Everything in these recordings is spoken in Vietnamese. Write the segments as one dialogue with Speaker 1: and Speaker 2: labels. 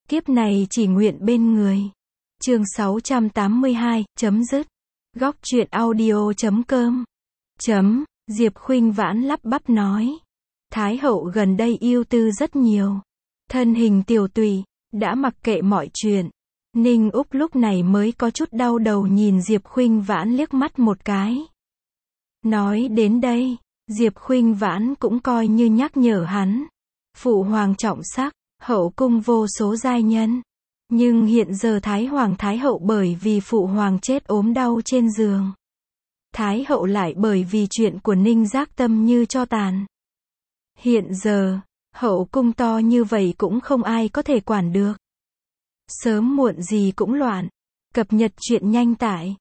Speaker 1: Kiếp này chỉ nguyện bên người. Chương 682, chấm dứt. Góc truyện audio.com. Diệp Khuynh Vãn lắp bắp nói. Thái hậu gần đây ưu tư rất nhiều. Thân hình tiều tụy, đã mặc kệ mọi chuyện. Ninh Úc lúc này mới có chút đau đầu nhìn Diệp Khuynh Vãn liếc mắt một cái. Nói đến đây, Diệp Khuynh Vãn cũng coi như nhắc nhở hắn. Phụ hoàng trọng sắc, hậu cung vô số giai nhân. Nhưng hiện giờ Thái Hoàng Thái Hậu bởi vì phụ hoàng chết ốm đau trên giường. Thái Hậu lại bởi vì chuyện của Ninh Giác Tâm như cho tàn. Hiện giờ, hậu cung to như vậy cũng không ai có thể quản được. Sớm muộn gì cũng loạn. Cập nhật truyện nhanh tại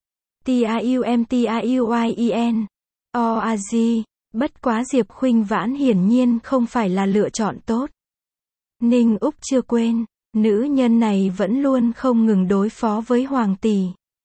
Speaker 1: TIUMTIUYEN.org. Bất quá Diệp Khuynh Vãn hiển nhiên không phải là lựa chọn tốt. Ninh Úc chưa quên, nữ nhân này vẫn luôn không ngừng đối phó với hoàng tỷ.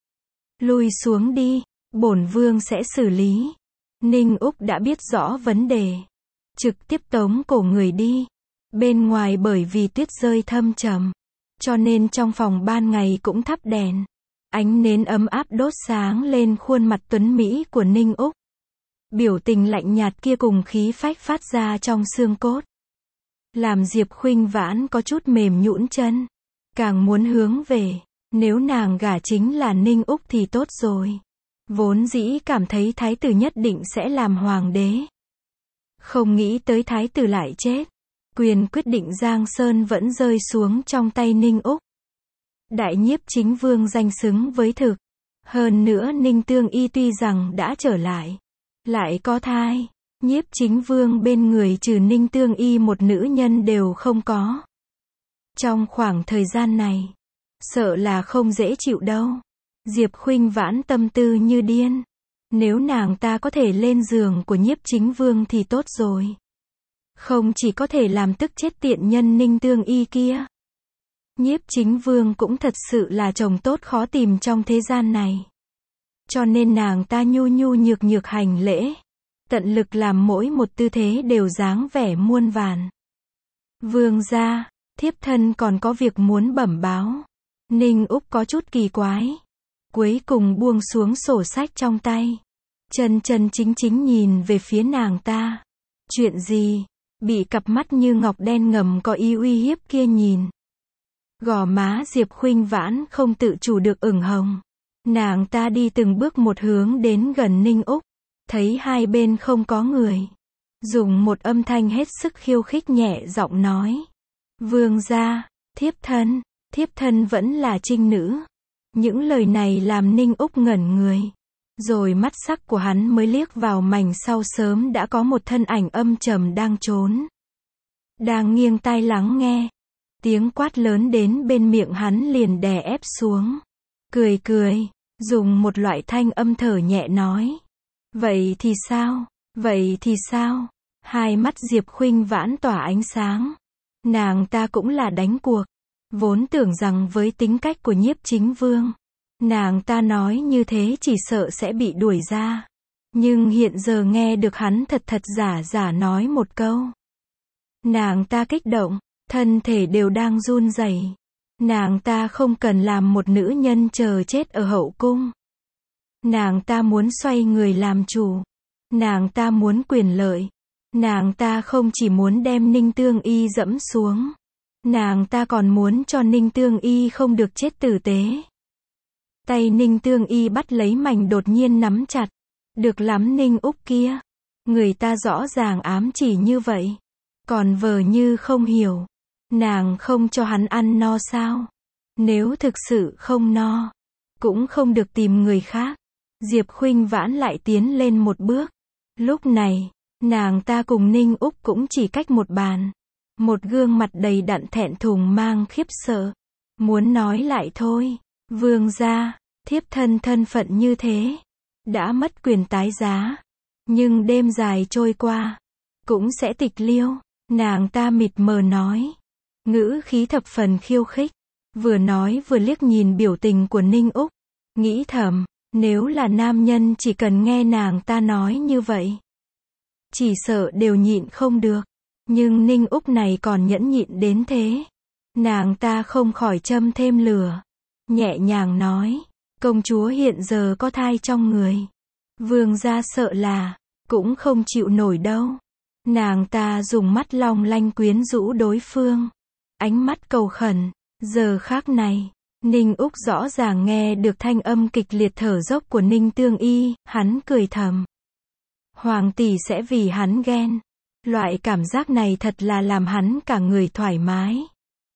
Speaker 1: Lui xuống đi, bổn vương sẽ xử lý. Ninh Úc đã biết rõ vấn đề. Trực tiếp tống cổ người đi. Bên ngoài bởi vì tuyết rơi thâm trầm, cho nên trong phòng ban ngày cũng thắp đèn. Ánh nến ấm áp đốt sáng lên khuôn mặt tuấn mỹ của Ninh Úc. Biểu tình lạnh nhạt kia cùng khí phách phát ra trong xương cốt. Làm Diệp Khuynh Vãn có chút mềm nhũn chân. Càng muốn hướng về, nếu nàng gả chính là Ninh Úc thì tốt rồi. Vốn dĩ cảm thấy thái tử nhất định sẽ làm hoàng đế. Không nghĩ tới thái tử lại chết. Quyền quyết định Giang Sơn vẫn rơi xuống trong tay Ninh Úc. Đại nhiếp chính vương danh xứng với thực. Hơn nữa Ninh Tương Y tuy rằng đã trở lại, lại có thai. Nhiếp chính vương bên người trừ Ninh Tương Y một nữ nhân đều không có. Trong khoảng thời gian này, sợ là không dễ chịu đâu. Diệp Khuynh Vãn tâm tư như điên. Nếu nàng ta có thể lên giường của nhiếp chính vương thì tốt rồi. Không chỉ có thể làm tức chết tiện nhân Ninh Tương Y kia. Nhiếp chính vương cũng thật sự là chồng tốt khó tìm trong thế gian này. Cho nên nàng ta nhu nhu nhược nhược hành lễ. Tận lực làm mỗi một tư thế đều dáng vẻ muôn vàn. Vương gia, thiếp thân còn có việc muốn bẩm báo. Ninh Úc có chút kỳ quái. Cuối cùng buông xuống sổ sách trong tay. Chân chân chính chính nhìn về phía nàng ta. Chuyện gì? Bị cặp mắt như ngọc đen ngầm có ý uy hiếp kia nhìn. Gò má Diệp Khuynh Vãn không tự chủ được ửng hồng. Nàng ta đi từng bước một hướng đến gần Ninh Úc. Thấy hai bên không có người. Dùng một âm thanh hết sức khiêu khích nhẹ giọng nói. Vương gia, thiếp thân vẫn là trinh nữ. Những lời này làm Ninh Úc ngẩn người. Rồi mắt sắc của hắn mới liếc vào mảnh sau sớm đã có một thân ảnh âm trầm đang trốn. Đang nghiêng tai lắng nghe. Tiếng quát lớn đến bên miệng hắn liền đè ép xuống. Cười, dùng một loại thanh âm thở nhẹ nói. Vậy thì sao? Hai mắt Diệp Khuynh Vãn tỏa ánh sáng. Nàng ta cũng là đánh cuộc. Vốn tưởng rằng với tính cách của nhiếp chính vương, nàng ta nói như thế chỉ sợ sẽ bị đuổi ra. Nhưng hiện giờ nghe được hắn thật giả nói một câu. Nàng ta kích động, thân thể đều đang run rẩy. Nàng ta không cần làm một nữ nhân chờ chết ở hậu cung. Nàng ta muốn xoay người làm chủ. Nàng ta muốn quyền lợi. Nàng ta không chỉ muốn đem Ninh Tương Y dẫm xuống. Nàng ta còn muốn cho Ninh Tương Y không được chết tử tế. Tay Ninh Tương Y bắt lấy mảnh đột nhiên nắm chặt. Được lắm Ninh Úc kia. Người ta rõ ràng ám chỉ như vậy. Còn vờ như không hiểu. Nàng không cho hắn ăn no sao? Nếu thực sự không no, cũng không được tìm người khác. Diệp Khuynh Vãn lại tiến lên một bước. Lúc này, nàng ta cùng Ninh Úc cũng chỉ cách một bàn. Một gương mặt đầy đặn thẹn thùng mang khiếp sợ. Muốn nói lại thôi. Vương gia, thiếp thân phận như thế. Đã mất quyền tái giá. Nhưng đêm dài trôi qua, cũng sẽ tịch liêu. Nàng ta mịt mờ nói. Ngữ khí thập phần khiêu khích. Vừa nói vừa liếc nhìn biểu tình của Ninh Úc. Nghĩ thầm, nếu là nam nhân chỉ cần nghe nàng ta nói như vậy, chỉ sợ đều nhịn không được. Nhưng Ninh Úc này còn nhẫn nhịn đến thế. Nàng ta không khỏi châm thêm lửa. Nhẹ nhàng nói, công chúa hiện giờ có thai trong người. Vương gia sợ là, cũng không chịu nổi đâu. Nàng ta dùng mắt long lanh quyến rũ đối phương. Ánh mắt cầu khẩn. Giờ khác này, Ninh Úc rõ ràng nghe được thanh âm kịch liệt thở dốc của Ninh Tương Y, hắn cười thầm. Hoàng tỷ sẽ vì hắn ghen. Loại cảm giác này thật là làm hắn cả người thoải mái.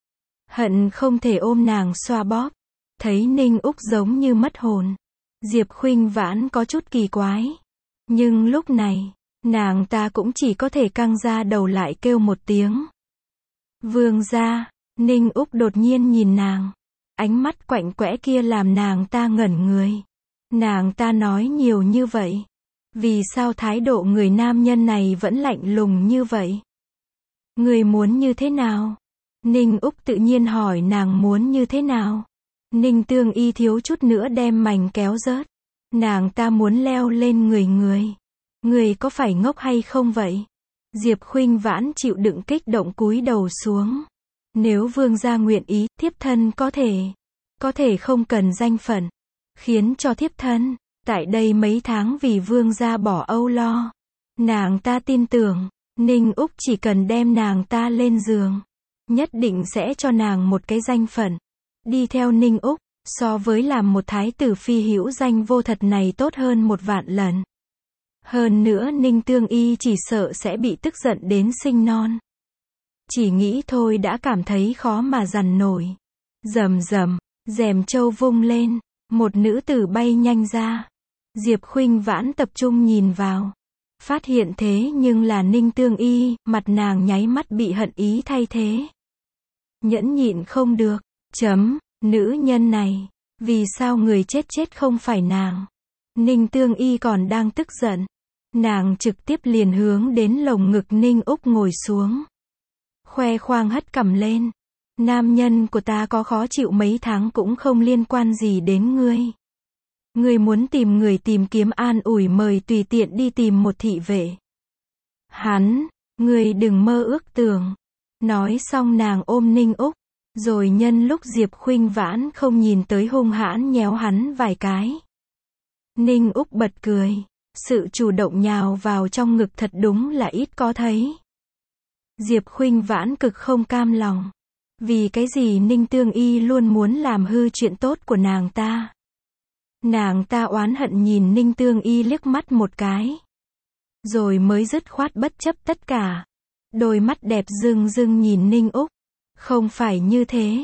Speaker 1: Hận không thể ôm nàng xoa bóp. Thấy Ninh Úc giống như mất hồn. Diệp Khuynh Vãn có chút kỳ quái. Nhưng lúc này, nàng ta cũng chỉ có thể căng ra đầu lại kêu một tiếng. Vương gia. Ninh Úc đột nhiên nhìn nàng. Ánh mắt quạnh quẽ kia làm nàng ta ngẩn người. Nàng ta nói nhiều như vậy. Vì sao thái độ người nam nhân này vẫn lạnh lùng như vậy? Người muốn như thế nào? Ninh Úc tự nhiên hỏi nàng muốn như thế nào? Ninh Tương Y thiếu chút nữa đem mảnh kéo rớt. Nàng ta muốn leo lên người người. Người có phải ngốc hay không vậy? Diệp Khuynh Vãn chịu đựng kích động cúi đầu xuống. Nếu vương gia nguyện ý, thiếp thân có thể không cần danh phận. Khiến cho thiếp thân, tại đây mấy tháng vì vương gia bỏ âu lo. Nàng ta tin tưởng, Ninh Úc chỉ cần đem nàng ta lên giường. Nhất định sẽ cho nàng một cái danh phận. Đi theo Ninh Úc, so với làm một thái tử phi hữu danh vô thật này tốt hơn 1.000.000 lần. Hơn nữa Ninh Tương Y chỉ sợ sẽ bị tức giận đến sinh non. Chỉ nghĩ thôi đã cảm thấy khó mà dằn nổi. Rầm rầm, rèm châu vung lên, một nữ tử bay nhanh ra. Diệp Khuynh Vãn tập trung nhìn vào. Phát hiện thế nhưng là Ninh Tương Y, mặt nàng nháy mắt bị hận ý thay thế. Nhẫn nhịn không được, nữ nhân này, vì sao người chết không phải nàng? Ninh Tương Y còn đang tức giận. Nàng trực tiếp liền hướng đến lồng ngực Ninh Úc ngồi xuống. Khoe khoang hất cằm lên. Nam nhân của ta có khó chịu mấy tháng cũng không liên quan gì đến ngươi. Ngươi muốn tìm người tìm kiếm an ủi mời tùy tiện đi tìm một thị vệ. Ngươi đừng mơ ước tưởng. Nói xong nàng ôm Ninh Úc. Rồi nhân lúc Diệp Khuynh Vãn không nhìn tới hung hãn nhéo hắn vài cái. Ninh Úc bật cười. Sự chủ động nhào vào trong ngực thật đúng là ít có thấy. Diệp Khuynh Vãn cực không cam lòng. Vì cái gì Ninh Tương Y luôn muốn làm hư chuyện tốt của nàng ta. Nàng ta oán hận nhìn Ninh Tương Y liếc mắt một cái. Rồi mới dứt khoát bất chấp tất cả. Đôi mắt đẹp rưng rưng nhìn Ninh Úc. Không phải như thế.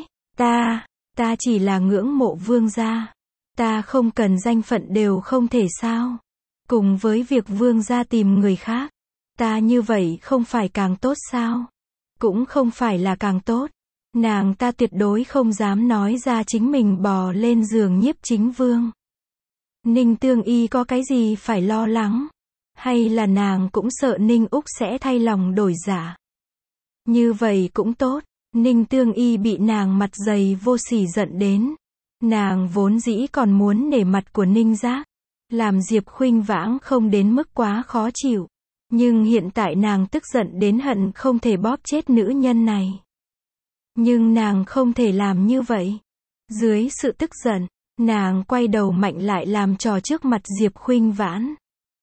Speaker 1: Ta chỉ là ngưỡng mộ vương gia. Ta không cần danh phận đều không thể sao. Cùng với việc vương gia tìm người khác. Ta như vậy không phải càng tốt sao? Cũng không phải là càng tốt. Nàng ta tuyệt đối không dám nói ra chính mình bò lên giường nhiếp chính vương. Ninh Tương Y có cái gì phải lo lắng? Hay là nàng cũng sợ Ninh Úc sẽ thay lòng đổi dạ? Như vậy cũng tốt. Ninh Tương Y bị nàng mặt dày vô sỉ giận đến. Nàng vốn dĩ còn muốn nể mặt của Ninh Giác. Làm Diệp Khuynh Vãn không đến mức quá khó chịu. Nhưng hiện tại nàng tức giận đến hận không thể bóp chết nữ nhân này. Nhưng nàng không thể làm như vậy. Dưới sự tức giận, nàng quay đầu mạnh lại làm trò trước mặt Diệp Khuynh Vãn.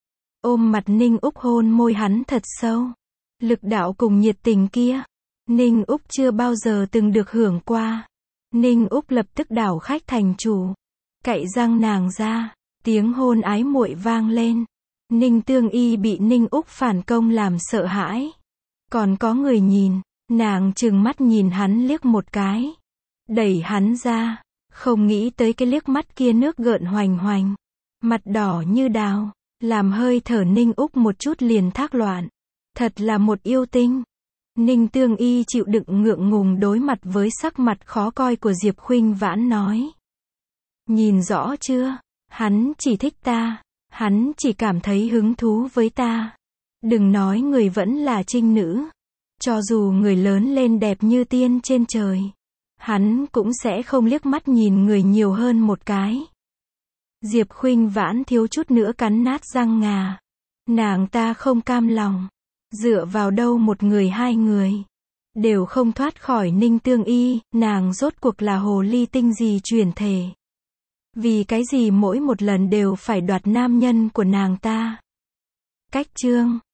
Speaker 1: Ôm mặt Ninh Úc hôn môi hắn thật sâu. Lực đạo cùng nhiệt tình kia, Ninh Úc chưa bao giờ từng được hưởng qua. Ninh Úc lập tức đảo khách thành chủ. Cạy răng nàng ra, tiếng hôn ái muội vang lên. Ninh Tương Y bị Ninh Úc phản công làm sợ hãi. Còn có người nhìn, nàng trừng mắt nhìn hắn liếc một cái. Đẩy hắn ra, không nghĩ tới cái liếc mắt kia nước gợn hoành hoành. Mặt đỏ như đào, làm hơi thở Ninh Úc một chút liền thác loạn. Thật là một yêu tinh. Ninh Tương Y chịu đựng ngượng ngùng đối mặt với sắc mặt khó coi của Diệp Khuynh Vãn nói. Nhìn rõ chưa, hắn chỉ thích ta. Hắn chỉ cảm thấy hứng thú với ta. Đừng nói người vẫn là trinh nữ. Cho dù người lớn lên đẹp như tiên trên trời. Hắn cũng sẽ không liếc mắt nhìn người nhiều hơn một cái. Diệp Khuynh Vãn thiếu chút nữa cắn nát răng ngà. Nàng ta không cam lòng. Dựa vào đâu một người hai người. đều không thoát khỏi Ninh Tương Y, nàng rốt cuộc là hồ ly tinh gì chuyển thể. Vì cái gì mỗi một lần đều phải đoạt nam nhân của nàng ta. Cách chương